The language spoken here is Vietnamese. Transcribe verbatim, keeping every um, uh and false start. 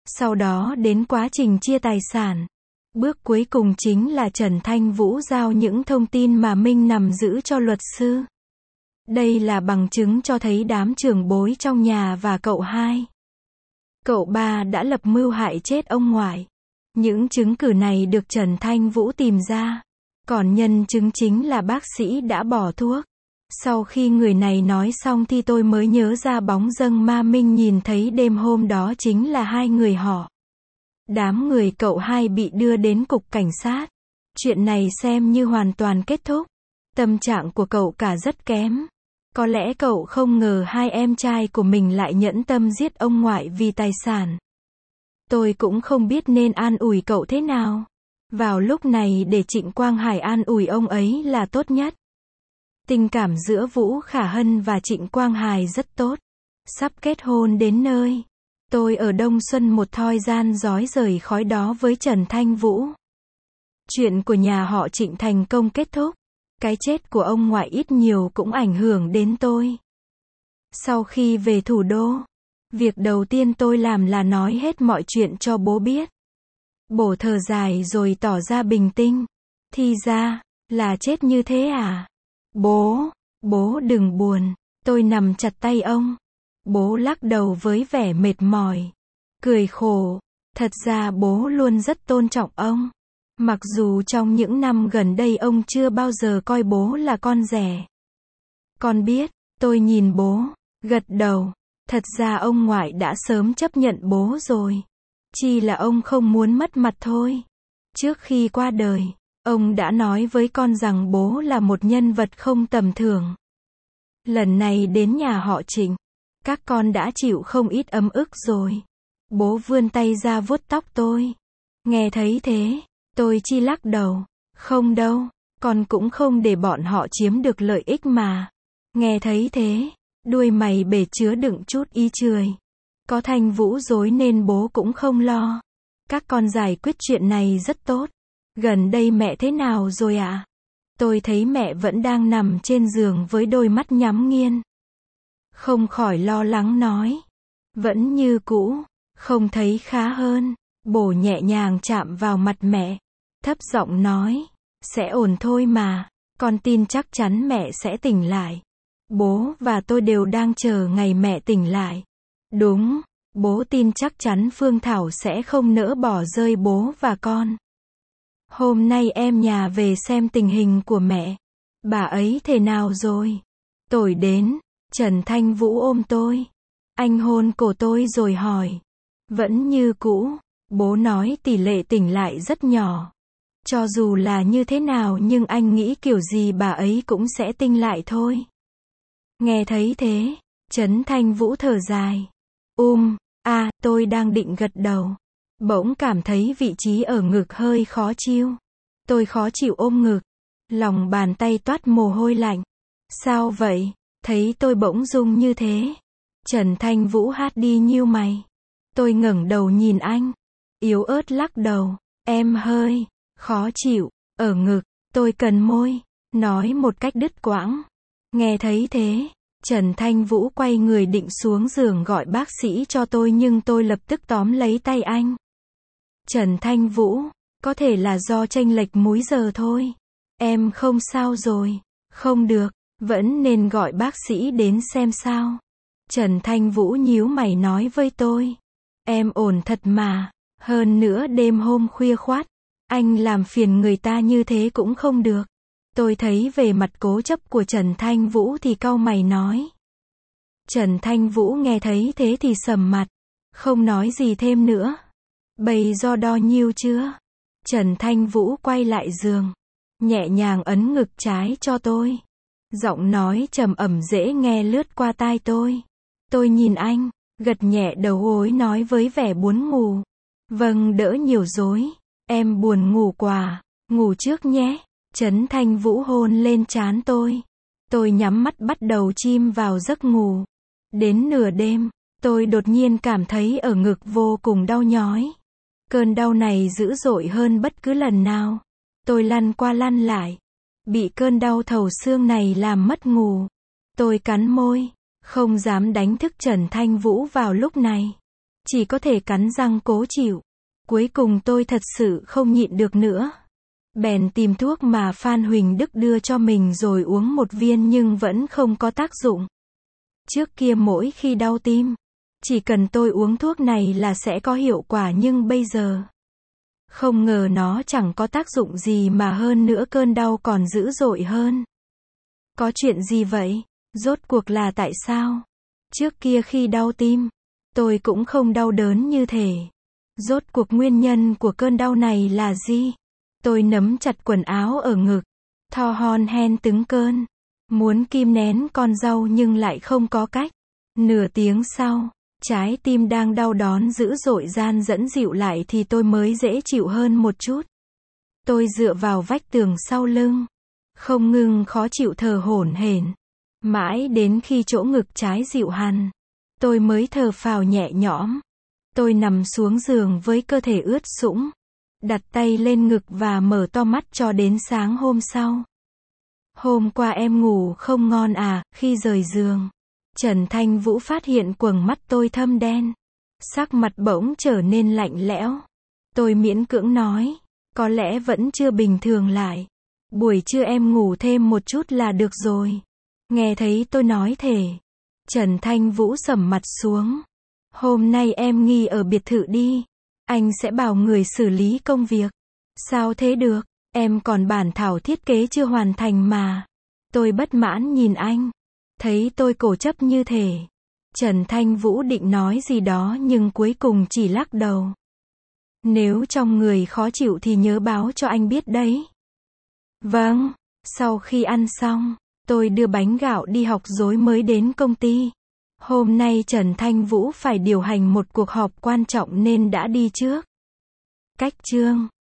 Sau đó đến quá trình chia tài sản. Bước cuối cùng chính là Trần Thanh Vũ giao những thông tin mà Minh nằm giữ cho luật sư. Đây là bằng chứng cho thấy đám trưởng bối trong nhà và cậu hai, cậu ba đã lập mưu hại chết ông ngoại. Những chứng cứ này được Trần Thanh Vũ tìm ra. Còn nhân chứng chính là bác sĩ đã bỏ thuốc. Sau khi người này nói xong thì tôi mới nhớ ra bóng dâng ma Minh nhìn thấy đêm hôm đó chính là hai người họ. Đám người cậu hai bị đưa đến cục cảnh sát. Chuyện này xem như hoàn toàn kết thúc. Tâm trạng của cậu cả rất kém. Có lẽ cậu không ngờ hai em trai của mình lại nhẫn tâm giết ông ngoại vì tài sản. Tôi cũng không biết nên an ủi cậu thế nào. Vào lúc này để Trịnh Quang Hải an ủi ông ấy là tốt nhất. Tình cảm giữa Vũ Khả Hân và Trịnh Quang Hải rất tốt. Sắp kết hôn đến nơi. Tôi ở Đông Xuân một thoi gian rói rời khói đó với Trần Thanh Vũ. Chuyện của nhà họ Trịnh thành công kết thúc. Cái chết của ông ngoại ít nhiều cũng ảnh hưởng đến tôi. Sau khi về thủ đô, việc đầu tiên tôi làm là nói hết mọi chuyện cho bố biết. Bố thở dài rồi tỏ ra bình tĩnh. Thì ra, là chết như thế à? Bố, bố đừng buồn. Tôi nằm chặt tay ông. Bố lắc đầu với vẻ mệt mỏi. Cười khổ. Thật ra bố luôn rất tôn trọng ông. Mặc dù trong những năm gần đây ông chưa bao giờ coi bố là con rể. Con biết, tôi nhìn bố, gật đầu. Thật ra ông ngoại đã sớm chấp nhận bố rồi. Chỉ là ông không muốn mất mặt thôi. Trước khi qua đời, ông đã nói với con rằng bố là một nhân vật không tầm thường. Lần này đến nhà họ Trịnh, các con đã chịu không ít ấm ức rồi. Bố vươn tay ra vuốt tóc tôi. Nghe thấy thế, tôi chỉ lắc đầu. Không đâu, con cũng không để bọn họ chiếm được lợi ích mà. Nghe thấy thế, đuôi mày bể chứa đựng chút ý cười. Có Thanh Vũ dối nên bố cũng không lo. Các con giải quyết chuyện này rất tốt. Gần đây mẹ thế nào rồi ạ? À? Tôi thấy mẹ vẫn đang nằm trên giường với đôi mắt nhắm nghiền. Không khỏi lo lắng nói. Vẫn như cũ, không thấy khá hơn. Bố nhẹ nhàng chạm vào mặt mẹ. Thấp giọng nói. Sẽ ổn thôi mà. Con tin chắc chắn mẹ sẽ tỉnh lại. Bố và tôi đều đang chờ ngày mẹ tỉnh lại. Đúng, bố tin chắc chắn Phương Thảo sẽ không nỡ bỏ rơi bố và con. Hôm nay em nhà về xem tình hình của mẹ. Bà ấy thế nào rồi? Tôi đến, Trần Thanh Vũ ôm tôi. Anh hôn cổ tôi rồi hỏi. Vẫn như cũ, bố nói tỷ lệ tỉnh lại rất nhỏ. Cho dù là như thế nào nhưng anh nghĩ kiểu gì bà ấy cũng sẽ tỉnh lại thôi. Nghe thấy thế, Trấn Thanh Vũ thở dài. Um, à, tôi đang định gật đầu. Bỗng cảm thấy vị trí ở ngực hơi khó chịu. Tôi khó chịu ôm ngực. Lòng bàn tay toát mồ hôi lạnh. Sao vậy? Thấy tôi bỗng rung như thế. Trần Thanh Vũ hát đi nhíu mày. Tôi ngẩng đầu nhìn anh. Yếu ớt lắc đầu. Em hơi khó chịu. Ở ngực, tôi cần môi. Nói một cách đứt quãng. Nghe thấy thế, Trần Thanh Vũ quay người định xuống giường gọi bác sĩ cho tôi nhưng tôi lập tức tóm lấy tay anh. Trần Thanh Vũ, có thể là do chênh lệch múi giờ thôi. Em không sao rồi. Không được, vẫn nên gọi bác sĩ đến xem sao. Trần Thanh Vũ nhíu mày nói với tôi. Em ổn thật mà. Hơn nữa đêm hôm khuya khoắt, anh làm phiền người ta như thế cũng không được. Tôi thấy về mặt cố chấp của Trần Thanh Vũ thì cau mày nói. Trần Thanh Vũ nghe thấy thế thì sầm mặt. Không nói gì thêm nữa. Bày do đo nhiêu chưa? Trần Thanh Vũ quay lại giường. Nhẹ nhàng ấn ngực trái cho tôi. Giọng nói trầm ẩm dễ nghe lướt qua tai tôi. Tôi nhìn anh, gật nhẹ đầu gối nói với vẻ buồn ngủ. Vâng, đỡ nhiều dối. Em buồn ngủ quá. Ngủ trước nhé. Trấn Thanh Vũ hôn lên trán tôi. Tôi nhắm mắt bắt đầu chìm vào giấc ngủ. Đến nửa đêm, tôi đột nhiên cảm thấy ở ngực vô cùng đau nhói. Cơn đau này dữ dội hơn bất cứ lần nào. Tôi lăn qua lăn lại. Bị cơn đau thấu xương này làm mất ngủ. Tôi cắn môi, không dám đánh thức Trần Thanh Vũ vào lúc này. Chỉ có thể cắn răng cố chịu. Cuối cùng tôi thật sự không nhịn được nữa. Bèn tìm thuốc mà Phan Huỳnh Đức đưa cho mình rồi uống một viên nhưng vẫn không có tác dụng. Trước kia mỗi khi đau tim, chỉ cần tôi uống thuốc này là sẽ có hiệu quả nhưng bây giờ, không ngờ nó chẳng có tác dụng gì mà hơn nữa cơn đau còn dữ dội hơn. Có chuyện gì vậy? Rốt cuộc là tại sao? Trước kia khi đau tim, tôi cũng không đau đớn như thế. Rốt cuộc nguyên nhân của cơn đau này là gì? Tôi nắm chặt quần áo ở ngực, thò hon hen từng cơn, muốn kìm nén con dâu nhưng lại không có cách. Nửa tiếng sau, trái tim đang đau đớn dữ dội gian dẫn dịu lại thì tôi mới dễ chịu hơn một chút. Tôi dựa vào vách tường sau lưng, không ngừng khó chịu thở hổn hển. Mãi đến khi chỗ ngực trái dịu hẳn, tôi mới thở phào nhẹ nhõm. Tôi nằm xuống giường với cơ thể ướt sũng, đặt tay lên ngực và mở to mắt cho đến sáng hôm sau. Hôm qua em ngủ không ngon à? Khi rời giường, Trần Thanh Vũ phát hiện quầng mắt tôi thâm đen. Sắc mặt bỗng trở nên lạnh lẽo. Tôi miễn cưỡng nói, có lẽ vẫn chưa bình thường lại. Buổi trưa em ngủ thêm một chút là được rồi. Nghe thấy tôi nói thế, Trần Thanh Vũ sầm mặt xuống. Hôm nay em nghỉ ở biệt thự đi. Anh sẽ bảo người xử lý công việc. Sao thế được? Em còn bản thảo thiết kế chưa hoàn thành mà. Tôi bất mãn nhìn anh. Thấy tôi cố chấp như thế, Trần Thanh Vũ định nói gì đó nhưng cuối cùng chỉ lắc đầu. Nếu trong người khó chịu thì nhớ báo cho anh biết đấy. Vâng. Sau khi ăn xong, tôi đưa bánh gạo đi học rồi mới đến công ty. Hôm nay Trần Thanh Vũ phải điều hành một cuộc họp quan trọng nên đã đi trước. Cách chương